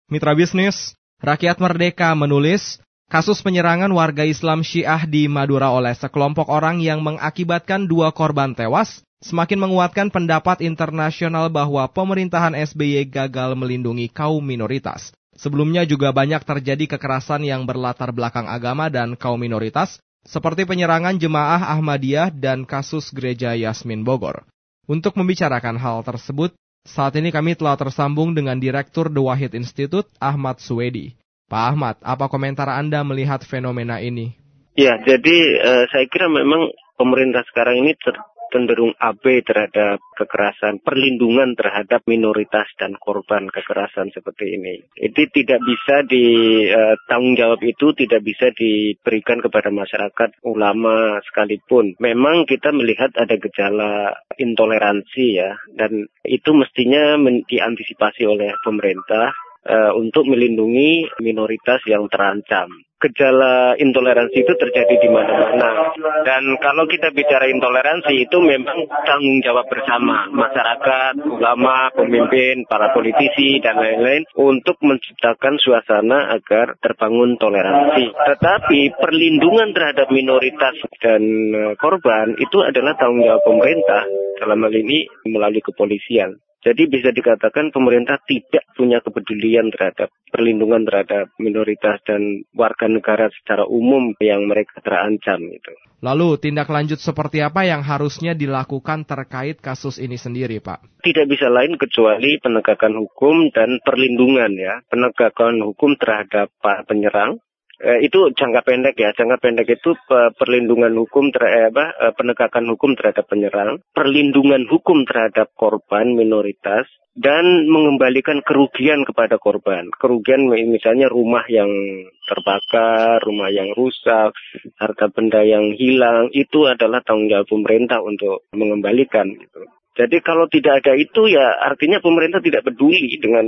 Mitra bisnis, Rakyat Merdeka menulis, kasus penyerangan warga Islam Syiah di Madura oleh sekelompok orang yang mengakibatkan 2 korban tewas, semakin menguatkan pendapat internasional bahwa pemerintahan SBY gagal melindungi kaum minoritas. Sebelumnya juga banyak terjadi kekerasan yang berlatar belakang agama dan kaum minoritas, seperti penyerangan jemaah Ahmadiyah dan kasus gereja Yasmin Bogor. Untuk membicarakan hal tersebut, saat ini kami telah tersambung dengan Direktur The Wahid Institute, Ahmad Suwedi. Pak Ahmad, apa komentar Anda melihat fenomena ini? Ya, jadi saya kira memang pemerintah sekarang ini cenderung abai terhadap kekerasan, perlindungan terhadap minoritas dan korban kekerasan seperti ini. Itu tidak bisa tanggung jawab itu tidak bisa diberikan kepada masyarakat, ulama sekalipun. Memang kita melihat ada gejala intoleransi ya, dan itu mestinya diantisipasi oleh pemerintah untuk melindungi minoritas yang terancam. Gejala intoleransi itu terjadi di mana-mana. Dan kalau kita bicara intoleransi itu memang tanggung jawab bersama masyarakat, ulama, pemimpin, para politisi dan lain-lain untuk menciptakan suasana agar terbangun toleransi. Tetapi perlindungan terhadap minoritas dan korban itu adalah tanggung jawab pemerintah, dalam hal ini melalui kepolisian. Jadi bisa dikatakan pemerintah tidak punya kepedulian terhadap perlindungan terhadap minoritas dan warga negara secara umum yang mereka terancam itu. Lalu tindak lanjut seperti apa yang harusnya dilakukan terkait kasus ini sendiri, Pak? Tidak bisa lain kecuali penegakan hukum dan perlindungan ya. Penegakan hukum terhadap para penyerang. Itu jangka pendek ya. Jangka pendek itu perlindungan hukum penegakan hukum terhadap penyerang, perlindungan hukum terhadap korban minoritas, dan mengembalikan kerugian kepada korban. Kerugian misalnya rumah yang terbakar, rumah yang rusak, harta benda yang hilang, itu adalah tanggung jawab pemerintah untuk mengembalikan gitu. Jadi kalau tidak ada itu ya artinya pemerintah tidak peduli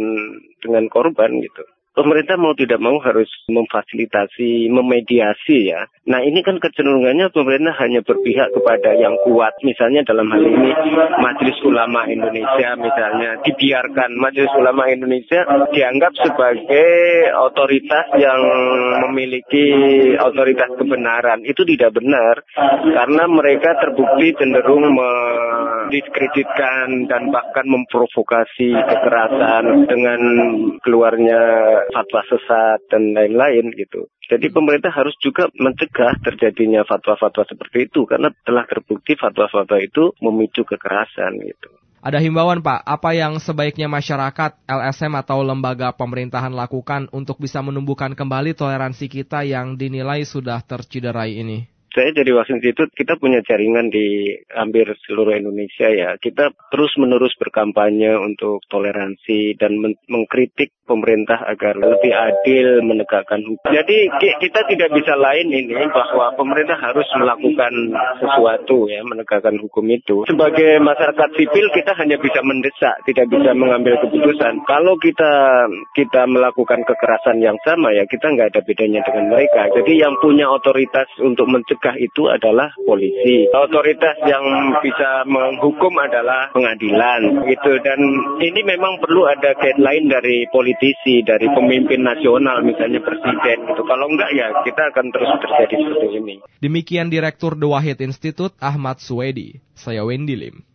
dengan korban gitu. Pemerintah mau tidak mau harus memfasilitasi, memediasi ya. Nah ini kan kecenderungannya pemerintah hanya berpihak kepada yang kuat. Misalnya dalam hal ini Majelis Ulama Indonesia misalnya dibiarkan. Majelis Ulama Indonesia dianggap sebagai otoritas yang memiliki otoritas kebenaran. Itu tidak benar karena mereka terbukti cenderung mendiskreditkan dan bahkan memprovokasi kekerasan dengan keluarnya fatwa sesat dan lain-lain gitu. Jadi pemerintah harus juga mencegah terjadinya fatwa-fatwa seperti itu karena telah terbukti fatwa-fatwa itu memicu kekerasan gitu. Ada himbauan Pak, apa yang sebaiknya masyarakat, LSM atau lembaga pemerintahan lakukan untuk bisa menumbuhkan kembali toleransi kita yang dinilai sudah terciderai ini? Saya dari Wahid Institute, kita punya jaringan di hampir seluruh Indonesia ya. Kita terus-menerus berkampanye untuk toleransi dan mengkritik pemerintah agar lebih adil menegakkan hukum. Jadi kita tidak bisa lain ini bahwa pemerintah harus melakukan sesuatu ya, menegakkan hukum itu. Sebagai masyarakat sipil kita hanya bisa mendesak, tidak bisa mengambil keputusan. Kalau kita melakukan kekerasan yang sama ya, kita nggak ada bedanya dengan mereka. Jadi yang punya otoritas untuk mencegah itu adalah polisi. Otoritas yang bisa menghukum adalah pengadilan gitu. Dan ini memang perlu ada guideline dari politisi, dari pemimpin nasional misalnya presiden gitu. Kalau enggak ya kita akan terus terjadi seperti ini. Demikian Direktur The Wahid Institute Ahmad Suwedi. Saya Wendy Lim.